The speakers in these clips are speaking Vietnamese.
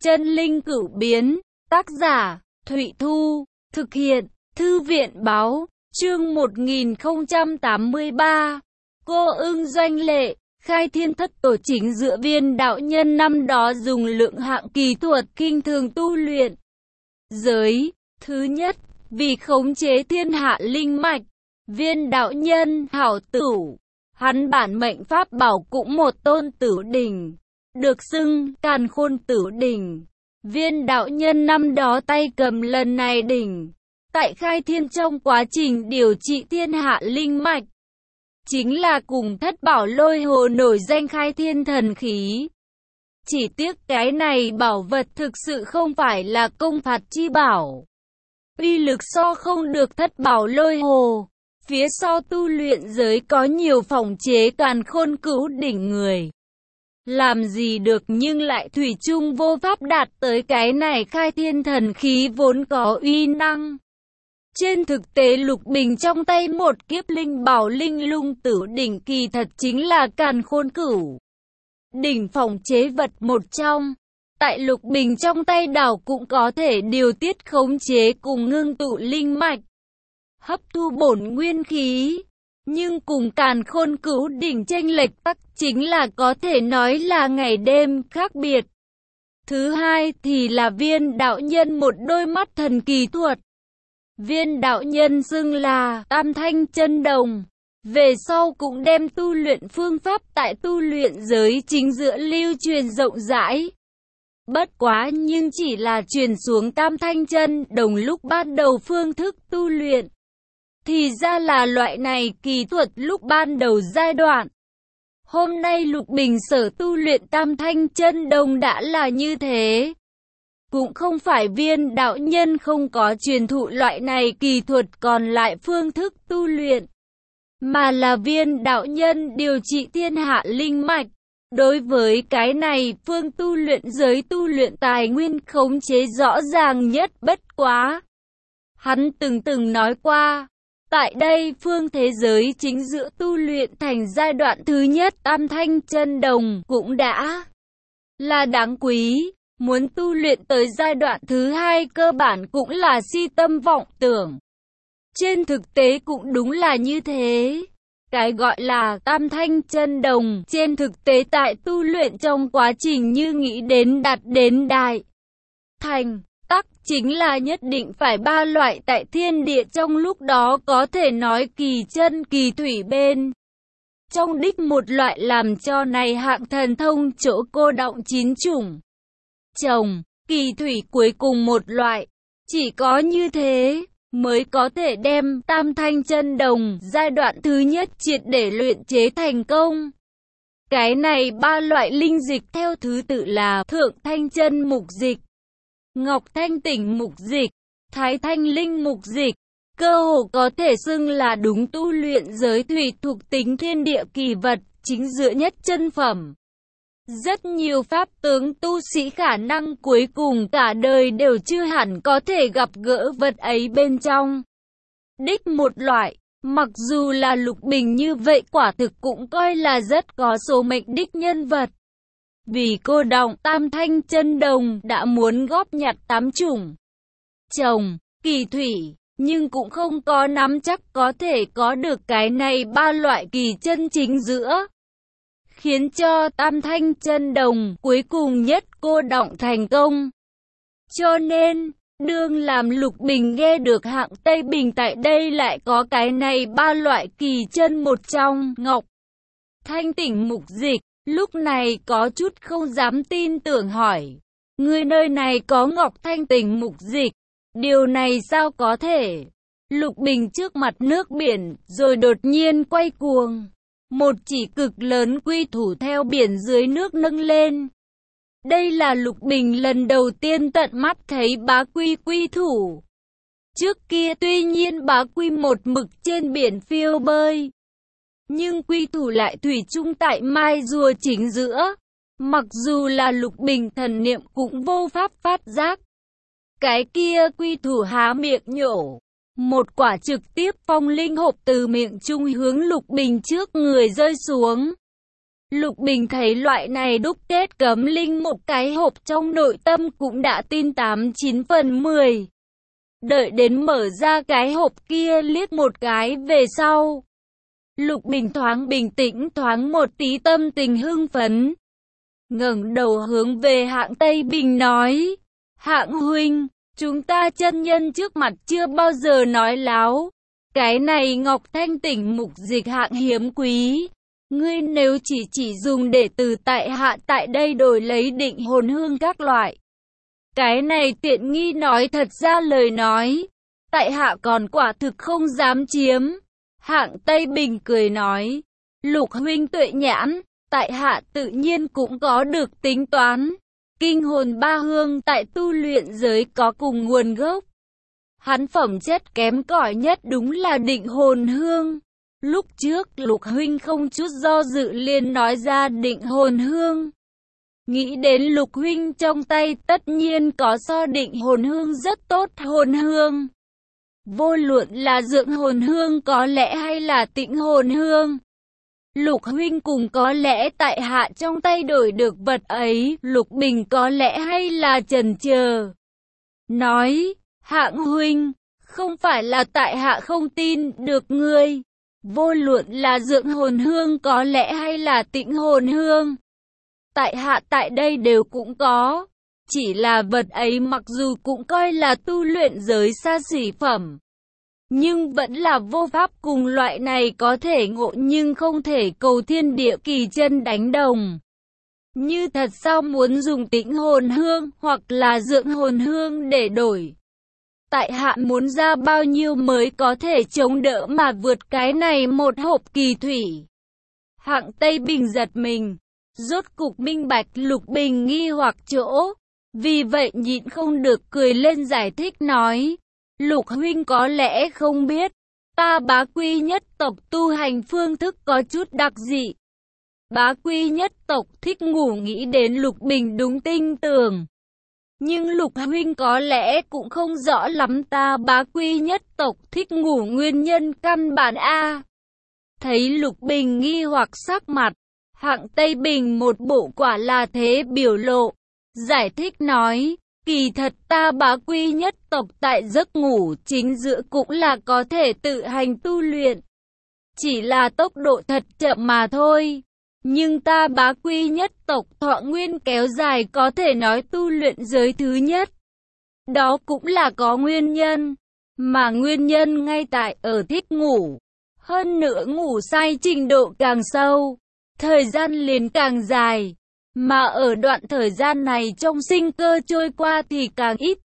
Chân linh cửu biến, tác giả, Thụy Thu, thực hiện, Thư viện báo, chương 1083. Cô ưng doanh lệ, khai thiên thất tổ chính giữa viên đạo nhân năm đó dùng lượng hạng kỳ thuật kinh thường tu luyện. Giới, thứ nhất, vì khống chế thiên hạ linh mạch, viên đạo nhân hảo tử, hắn bản mệnh pháp bảo cũng một tôn tử đỉnh, được xưng Càn Khôn Tử Đỉnh. Viên đạo nhân năm đó tay cầm lần này đỉnh, tại khai thiên trong quá trình điều trị thiên hạ linh mạch, chính là cùng thất bảo lôi hồ nổi danh khai thiên thần khí. Chỉ tiếc cái này bảo vật thực sự không phải là công phạt chi bảo, uy lực so không được thất bảo lôi hồ. Phía sau tu luyện giới có nhiều phòng chế Càn Khôn Cửu Đỉnh người làm gì được, nhưng lại thủy chung vô pháp đạt tới cái này khai thiên thần khí vốn có uy năng. Trên thực tế Lục Bình trong tay một kiếp linh bảo linh lung tử đỉnh kỳ thật chính là Càn Khôn Cửu Đỉnh phòng chế vật một trong. Tại Lục Bình trong tay đảo cũng có thể điều tiết khống chế cùng ngưng tụ linh mạch, hấp thu bổn nguyên khí. Nhưng cùng Càn Khôn Cửu Đỉnh chênh lệch tắc chính là có thể nói là ngày đêm khác biệt. Thứ hai thì là viên đạo nhân một đôi mắt thần kỳ thuật. Viên đạo nhân xưng là Tam Thanh Chân Đồng, về sau cũng đem tu luyện phương pháp tại tu luyện giới chính giữa lưu truyền rộng rãi. Bất quá nhưng chỉ là truyền xuống Tam Thanh Chân Đồng lúc ban đầu phương thức tu luyện. Thì ra là loại này kỳ thuật lúc ban đầu giai đoạn. Hôm nay Lục Bình sở tu luyện Tam Thanh Chân Đồng đã là như thế. Cũng không phải viên đạo nhân không có truyền thụ loại này kỳ thuật còn lại phương thức tu luyện, mà là viên đạo nhân điều trị thiên hạ linh mạch. Đối với cái này phương tu luyện giới tu luyện tài nguyên khống chế rõ ràng nhất, bất quá hắn từng nói qua, tại đây phương thế giới chính giữa tu luyện thành giai đoạn thứ nhất Tam Thanh Chân Đồng cũng đã là đáng quý. Muốn tu luyện tới giai đoạn thứ hai cơ bản cũng là si tâm vọng tưởng. Trên thực tế cũng đúng là như thế. Cái gọi là Tam Thanh Chân Đồng trên thực tế tại tu luyện trong quá trình như nghĩ đến đạt đến đại thành tắc chính là nhất định phải ba loại tại thiên địa trong lúc đó có thể nói kỳ chân kỳ thủy bên trong đích một loại làm cho này hạng thần thông chỗ cô đọng chín chủng chồng, kỳ thủy cuối cùng một loại. Chỉ có như thế mới có thể đem Tam Thanh Chân Đồng giai đoạn thứ nhất triệt để luyện chế thành công. Cái này ba loại linh dịch theo thứ tự là Thượng Thanh Chân Mục Dịch, Ngọc Thanh Tỉnh Mục Dịch, Thái Thanh Linh Mục Dịch. Cơ hồ có thể xưng là đúng tu luyện giới thủy thuộc tính thiên địa kỳ vật chính giữa nhất chân phẩm. Rất nhiều pháp tướng tu sĩ khả năng cuối cùng cả đời đều chưa hẳn có thể gặp gỡ vật ấy bên trong đích một loại. Mặc dù là Lục Bình như vậy quả thực cũng coi là rất có số mệnh đích nhân vật. Vì cô đọng Tam Thanh Chân Đồng đã muốn góp nhặt 8 chủng chồng, kỳ thủy, nhưng cũng không có nắm chắc có thể có được cái này ba loại kỳ chân chính giữa, khiến cho Tam Thanh Chân Đồng cuối cùng nhất cô đọng thành công. Cho nên, đương làm Lục Bình nghe được hạng Tây Bình tại đây lại có cái này ba loại kỳ chân một trong Ngọc Thanh Tỉnh Mục Dịch, lúc này có chút không dám tin tưởng hỏi, người nơi này có Ngọc Thanh Tỉnh Mục Dịch, điều này sao có thể? Lục Bình trước mặt nước biển, rồi đột nhiên quay cuồng. Một chỉ cực lớn quy thủ theo biển dưới nước nâng lên. Đây là Lục Bình lần đầu tiên tận mắt thấy bá quy quy thủ. Trước kia tuy nhiên bá quy một mực trên biển phiêu bơi, nhưng quy thủ lại thủy chung tại mai rùa chính giữa. Mặc dù là Lục Bình thần niệm cũng vô pháp phát giác. Cái kia quy thủ há miệng nhổ. Một quả trực tiếp phong linh hộp từ miệng trung hướng Lục Bình trước người rơi xuống. Lục Bình thấy loại này đúc kết cấm linh một cái hộp trong nội tâm cũng đã tin 89 phần 10. Đợi đến mở ra cái hộp kia liếc một cái về sau. Lục Bình thoáng bình tĩnh thoáng một tí tâm tình hưng phấn. Ngẩng đầu hướng về Hạng Tây Bình nói. Hạng huynh, chúng ta chân nhân trước mặt chưa bao giờ nói láo. Cái này Ngọc Thanh Tỉnh mục dịch hạng hiếm quý. Ngươi nếu chỉ dùng để từ tại hạ tại đây đổi lấy định hồn hương các loại. Cái này tiện nghi nói thật ra lời nói. Tại hạ còn quả thực không dám chiếm. Hạng Tây Bình cười nói. Lục huynh tuệ nhãn, tại hạ tự nhiên cũng có được tính toán. Kinh hồn ba hương tại tu luyện giới có cùng nguồn gốc. Hắn phẩm chất kém cỏi nhất đúng là định hồn hương. Lúc trước Lục huynh không chút do dự liền nói ra định hồn hương. Nghĩ đến Lục huynh trong tay tất nhiên có so định hồn hương rất tốt hồn hương. Vô luận là dưỡng hồn hương có lẽ hay là tĩnh hồn hương. Lục huynh cùng có lẽ tại hạ trong tay đổi được vật ấy, Lục Bình có lẽ hay là chần chờ. Nói, Hạng huynh, không phải là tại hạ không tin được ngươi. Vô luận là dưỡng hồn hương có lẽ hay là tĩnh hồn hương. Tại hạ tại đây đều cũng có. Chỉ là vật ấy mặc dù cũng coi là tu luyện giới xa xỉ phẩm. Nhưng vẫn là vô pháp cùng loại này có thể ngộ nhưng không thể cầu thiên địa kỳ chân đánh đồng. Như thật sao muốn dùng tĩnh hồn hương hoặc là dưỡng hồn hương để đổi. Tại hạ muốn ra bao nhiêu mới có thể chống đỡ mà vượt cái này một hộp kỳ thủy. Hạng Tây Bình giật mình. Rốt cục minh bạch Lục Bình nghi hoặc chỗ. Vì vậy nhịn không được cười lên giải thích nói. Lục huynh có lẽ không biết. Ta Bá Quy nhất tộc tu hành phương thức có chút đặc dị. Bá Quy nhất tộc thích ngủ, nghĩ đến Lục Bình đúng tinh tường. Nhưng Lục huynh có lẽ cũng không rõ lắm ta Bá Quy nhất tộc thích ngủ nguyên nhân căn bản a. Thấy Lục Bình nghi hoặc sắc mặt, Hạng Tây Bình một bộ quả là thế biểu lộ, giải thích nói, kỳ thật ta Bá Quy nhất tộc tại giấc ngủ chính giữa cũng là có thể tự hành tu luyện. Chỉ là tốc độ thật chậm mà thôi. Nhưng ta Bá Quy nhất tộc thọ nguyên kéo dài có thể nói tu luyện giới thứ nhất. Đó cũng là có nguyên nhân. Mà nguyên nhân ngay tại ở thích ngủ. Hơn nữa ngủ say trình độ càng sâu, thời gian liền càng dài. Mà ở đoạn thời gian này trong sinh cơ trôi qua thì càng ít.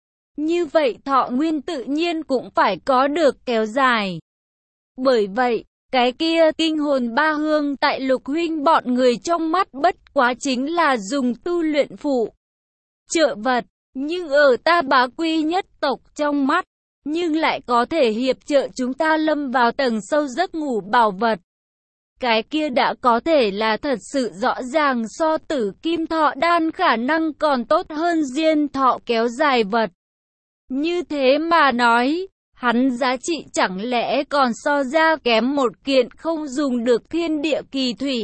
Như vậy thọ nguyên tự nhiên cũng phải có được kéo dài. Bởi vậy, cái kia kinh hồn ba hương tại Lục huynh bọn người trong mắt bất quá chính là dùng tu luyện phụ trợ vật, nhưng ở ta Bá Quy nhất tộc trong mắt, nhưng lại có thể hiệp trợ chúng ta lâm vào tầng sâu giấc ngủ bảo vật. Cái kia đã có thể là thật sự rõ ràng so tử kim thọ đan khả năng còn tốt hơn diên thọ kéo dài vật. Như thế mà nói, hắn giá trị chẳng lẽ còn so ra kém một kiện không dùng được thiên địa kỳ thủy.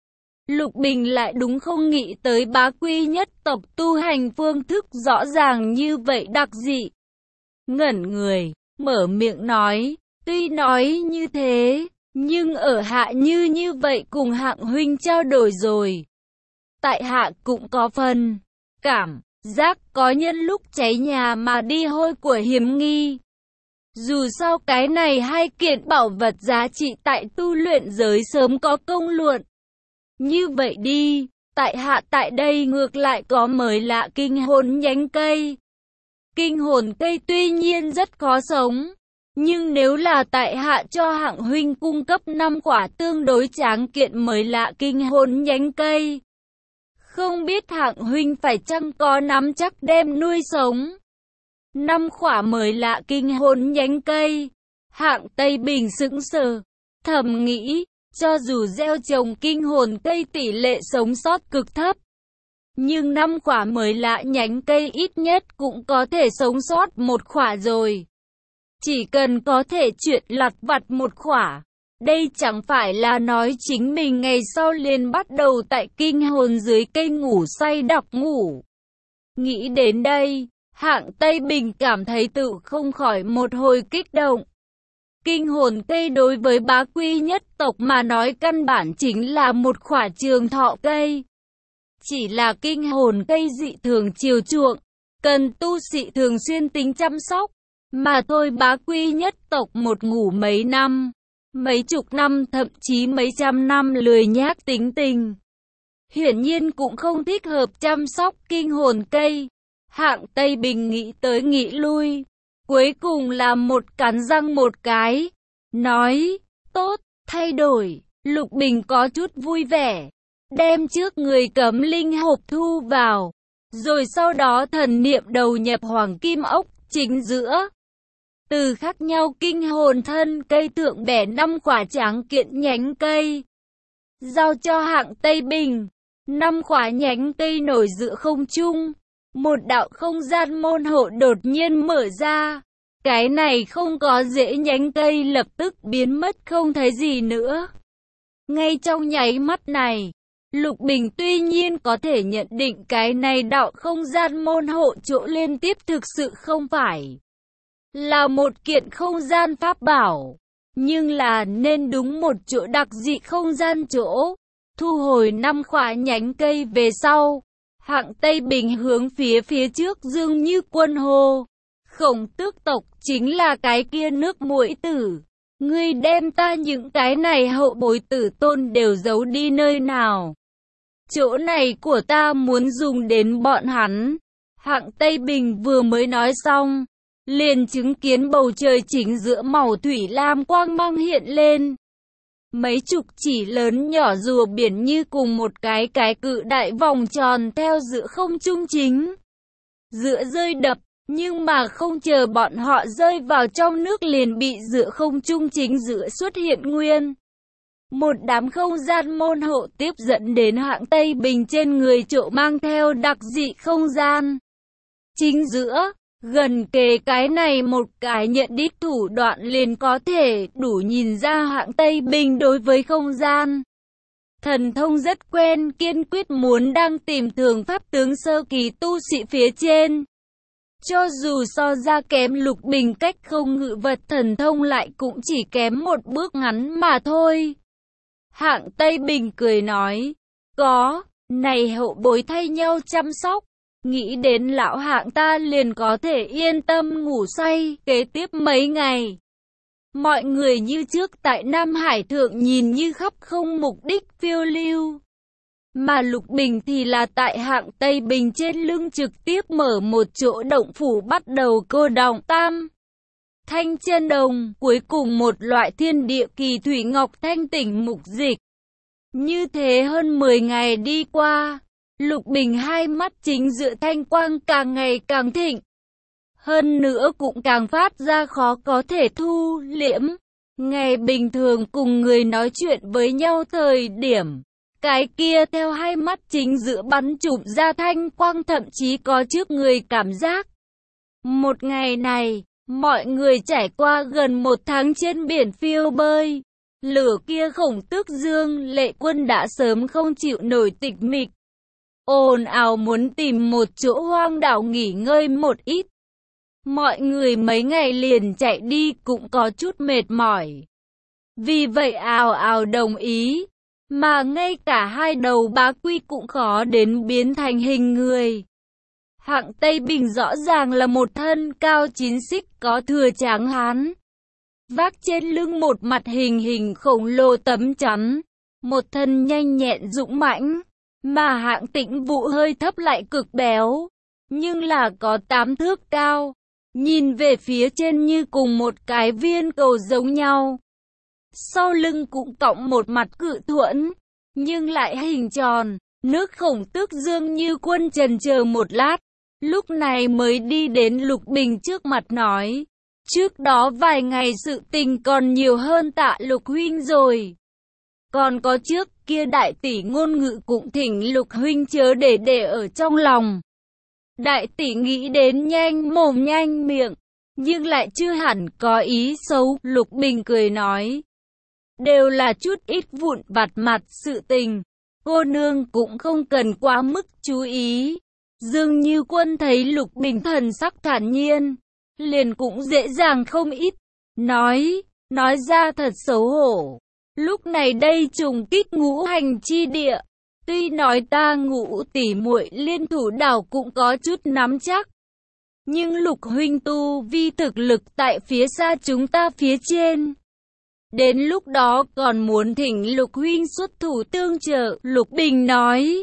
Lục Bình lại đúng không nghĩ tới Bá Quy nhất tộc tu hành phương thức rõ ràng như vậy đặc dị. Ngẩn người, mở miệng nói, tuy nói như thế, nhưng ở hạ như vậy cùng Hạng huynh trao đổi rồi. Tại hạ cũng có phần cảm giác có nhân lúc cháy nhà mà đi hôi của hiểm nghi. Dù sao cái này hai kiện bảo vật giá trị tại tu luyện giới sớm có công luận. Như vậy đi, tại hạ tại đây ngược lại có mới lạ kinh hồn nhánh cây. Kinh hồn cây tuy nhiên rất khó sống, nhưng nếu là tại hạ cho Hạng huynh cung cấp 5 quả tương đối tráng kiện mới lạ kinh hồn nhánh cây, không biết Hạng huynh phải chăng có nắm chắc đem nuôi sống. 5 quả mới lạ kinh hồn nhánh cây. Hạng Tây Bình sững sờ, thầm nghĩ, cho dù gieo trồng kinh hồn cây tỷ lệ sống sót cực thấp, nhưng 5 quả mới lạ nhánh cây ít nhất cũng có thể sống sót 1 quả rồi. Chỉ cần có thể chuyện lặt vặt 1 quả, Đây chẳng phải là nói chính mình ngày sau liền bắt đầu tại kinh hồn dưới cây ngủ say đọc ngủ. Nghĩ đến đây, Hạng Tây Bình cảm thấy tự không khỏi một hồi kích động. Kinh hồn cây đối với bá quy nhất tộc mà nói căn bản chính là một khỏa trường thọ cây. Chỉ là kinh hồn cây dị thường chiều chuộng, cần tu sĩ thường xuyên tính chăm sóc, mà thôi. Bá quy nhất tộc một ngủ mấy năm, mấy chục năm, thậm chí mấy trăm năm lười nhác tính tình. Hiển nhiên cũng không thích hợp chăm sóc kinh hồn cây. Hạng Tây Bình nghĩ tới nghĩ lui, cuối cùng là một cắn răng một cái, nói, tốt, thay đổi. Lục Bình có chút vui vẻ, đem trước người cấm linh hộp thu vào, rồi sau đó thần niệm đầu nhập hoàng kim ốc chính giữa. Từ khác nhau kinh hồn thân cây thượng bẻ 5 quả tráng kiện nhánh cây, giao cho Hạng Tây Bình. 5 quả nhánh cây nổi giữa không trung, một đạo không gian môn hộ đột nhiên mở ra. Cái này không có rễ nhánh cây lập tức biến mất không thấy gì nữa. Ngay trong nháy mắt này, Lục Bình tuy nhiên có thể nhận định cái này đạo không gian môn hộ chỗ liên tiếp thực sự không phải là một kiện không gian pháp bảo, nhưng là nên đúng một chỗ đặc dị không gian chỗ. Thu hồi 5 quả nhánh cây về sau, Hạng Tây Bình hướng phía trước dương như quân hô. Khổng Tước tộc chính là cái kia nước muội tử. Ngươi đem ta những cái này hậu bối tử tôn đều giấu đi nơi nào? Chỗ này của ta muốn dùng đến bọn hắn. Hạng Tây Bình vừa mới nói xong, liền chứng kiến bầu trời chính giữa màu thủy lam quang mang hiện lên. Mấy chục chỉ lớn nhỏ rùa biển như cùng một cái cự đại vòng tròn theo giữa không trung chính giữa rơi đập, nhưng mà không chờ bọn họ rơi vào trong nước liền bị giữa không trung chính giữa xuất hiện nguyên một đám không gian môn hộ, tiếp dẫn đến Hạng Tây Bình trên người chỗ mang theo đặc dị không gian chính giữa. Gần kề cái này một cái nhận đích thủ đoạn liền có thể đủ nhìn ra Hạng Tây Bình đối với không gian thần thông rất quen, kiên quyết muốn đang tìm thường pháp tướng sơ kỳ tu sĩ phía trên. Cho dù so ra kém Lục Bình cách không ngự vật thần thông lại cũng chỉ kém một bước ngắn mà thôi. Hạng Tây Bình cười nói, có, này hậu bối thay nhau chăm sóc. Nghĩ đến lão Hạng ta liền có thể yên tâm ngủ say. Kế tiếp mấy ngày, mọi người như trước tại Nam Hải thượng nhìn như khắp không mục đích phiêu lưu. Mà Lục Bình thì là tại Hạng Tây Bình trên lưng trực tiếp mở một chỗ động phủ bắt đầu cô đọng tam thanh chân đồng, cuối cùng một loại thiên địa kỳ thủy ngọc thanh tỉnh mục dịch. Như thế hơn 10 ngày đi qua, Lục Bình hai mắt chính giữa thanh quang càng ngày càng thịnh. Hơn nữa cũng càng phát ra khó có thể thu liễm. Ngày bình thường cùng người nói chuyện với nhau thời điểm, cái kia theo hai mắt chính giữa bắn chụp ra thanh quang thậm chí có trước người cảm giác. Một ngày này, mọi người trải qua gần 1 tháng trên biển phiêu bơi. Lửa kia Khổng Tước Dương Lệ Quân đã sớm không chịu nổi tịch mịch, ồn ào muốn tìm một chỗ hoang đảo nghỉ ngơi một ít. Mọi người mấy ngày liền chạy đi cũng có chút mệt mỏi. Vì vậy ào ào đồng ý, mà ngay cả hai đầu bá quy cũng khó đến biến thành hình người. Hạng Tây Bình rõ ràng là một thân cao 9 xích có thừa tráng hán, vác trên lưng một mặt hình khổng lồ tấm chắn, một thân nhanh nhẹn dũng mãnh. Mà Hạng Tĩnh Vũ hơi thấp lại cực béo, nhưng là có 8 thước cao, nhìn về phía trên như cùng một cái viên cầu giống nhau. Sau lưng cũng cõng một mặt cự thuẫn, nhưng lại hình tròn. Nước Khổng Tước Dương như Quân chần chờ một lát, lúc này mới đi đến Lục Bình trước mặt nói, trước đó vài ngày sự tình còn nhiều hơn Tạ Lục huynh rồi. Còn có trước kia đại tỷ ngôn ngữ cũng thỉnh Lục huynh chớ để ở trong lòng. Đại tỷ nghĩ đến nhanh mồm nhanh miệng, nhưng lại chưa hẳn có ý xấu. Lục Bình cười nói, đều là chút ít vụn vặt mặt sự tình. Cô nương cũng không cần quá mức chú ý. Dương Như Quân thấy Lục Bình thần sắc thản nhiên, liền cũng dễ dàng không ít. Nói ra thật xấu hổ. Lúc này đây trùng kích ngũ hành chi địa. Tuy nói ta Ngũ tỷ muội liên thủ đảo cũng có chút nắm chắc. Nhưng Lục huynh tu vi thực lực tại phía xa chúng ta phía trên. Đến lúc đó còn muốn thỉnh Lục huynh xuất thủ tương trợ. Lục Bình nói.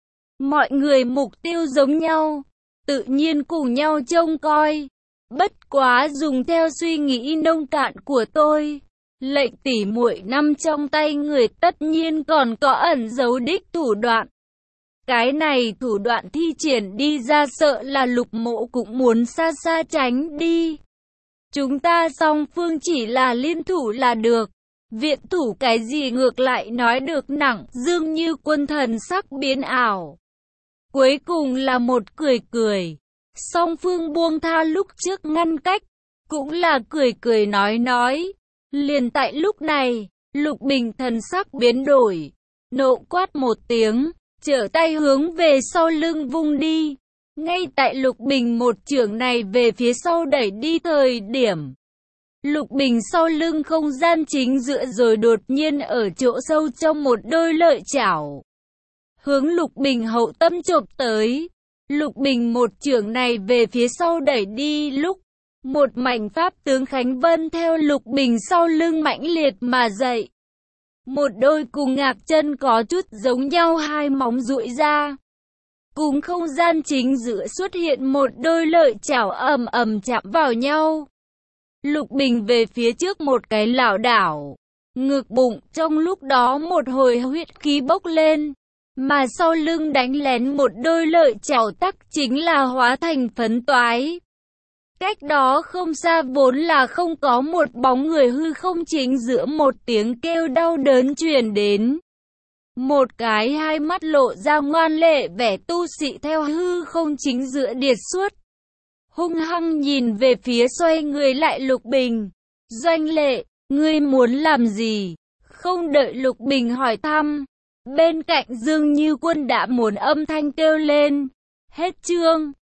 Mọi người mục tiêu giống nhau, tự nhiên cùng nhau trông coi. Bất quá dùng theo suy nghĩ nông cạn của tôi. Lệnh tỷ muội nằm trong tay người tất nhiên còn có ẩn giấu đích thủ đoạn. Cái này thủ đoạn thi triển đi ra sợ là Lục mộ cũng muốn xa xa tránh đi. Chúng ta song phương chỉ là liên thủ là được. Viện thủ cái gì ngược lại nói được nặng. Dương Như Quân thần sắc biến ảo. Cuối cùng là một cười cười. Song phương buông tha lúc trước ngăn cách. Cũng là cười cười nói. Liền tại lúc này, Lục Bình thần sắc biến đổi. Nộ quát một tiếng, trở tay hướng về sau lưng vung đi. Ngay tại Lục Bình một chưởng này về phía sau đẩy đi thời điểm. Lục Bình sau lưng không gian chính giữa rồi đột nhiên ở chỗ sâu trong một đôi lợi chảo. Hướng Lục Bình hậu tâm chộp tới. Lục Bình một chưởng này về phía sau đẩy đi lúc. Một mảnh pháp tướng Khánh Vân theo Lục Bình sau lưng mãnh liệt mà dậy. Một đôi cùng ngạc chân có chút giống nhau hai móng duỗi ra. Cùng không gian chính giữa xuất hiện một đôi lợi chảo ầm ầm chạm vào nhau. Lục Bình về phía trước một cái lảo đảo. Ngực bụng trong lúc đó một hồi huyết khí bốc lên. Mà sau lưng đánh lén một đôi lợi chảo tắc chính là hóa thành phấn toái. Cách đó không xa vốn là không có một bóng người hư không chính giữa một tiếng kêu đau đớn truyền đến. Một cái hai mắt lộ ra ngoan lệ vẻ tu sĩ theo hư không chính giữa điệt xuất. Hung hăng nhìn về phía xoay người lại Lục Bình. Doanh Lệ, ngươi muốn làm gì? Không đợi Lục Bình hỏi thăm. Bên cạnh Dương Như Quân đã muốn âm thanh kêu lên. Hết chương.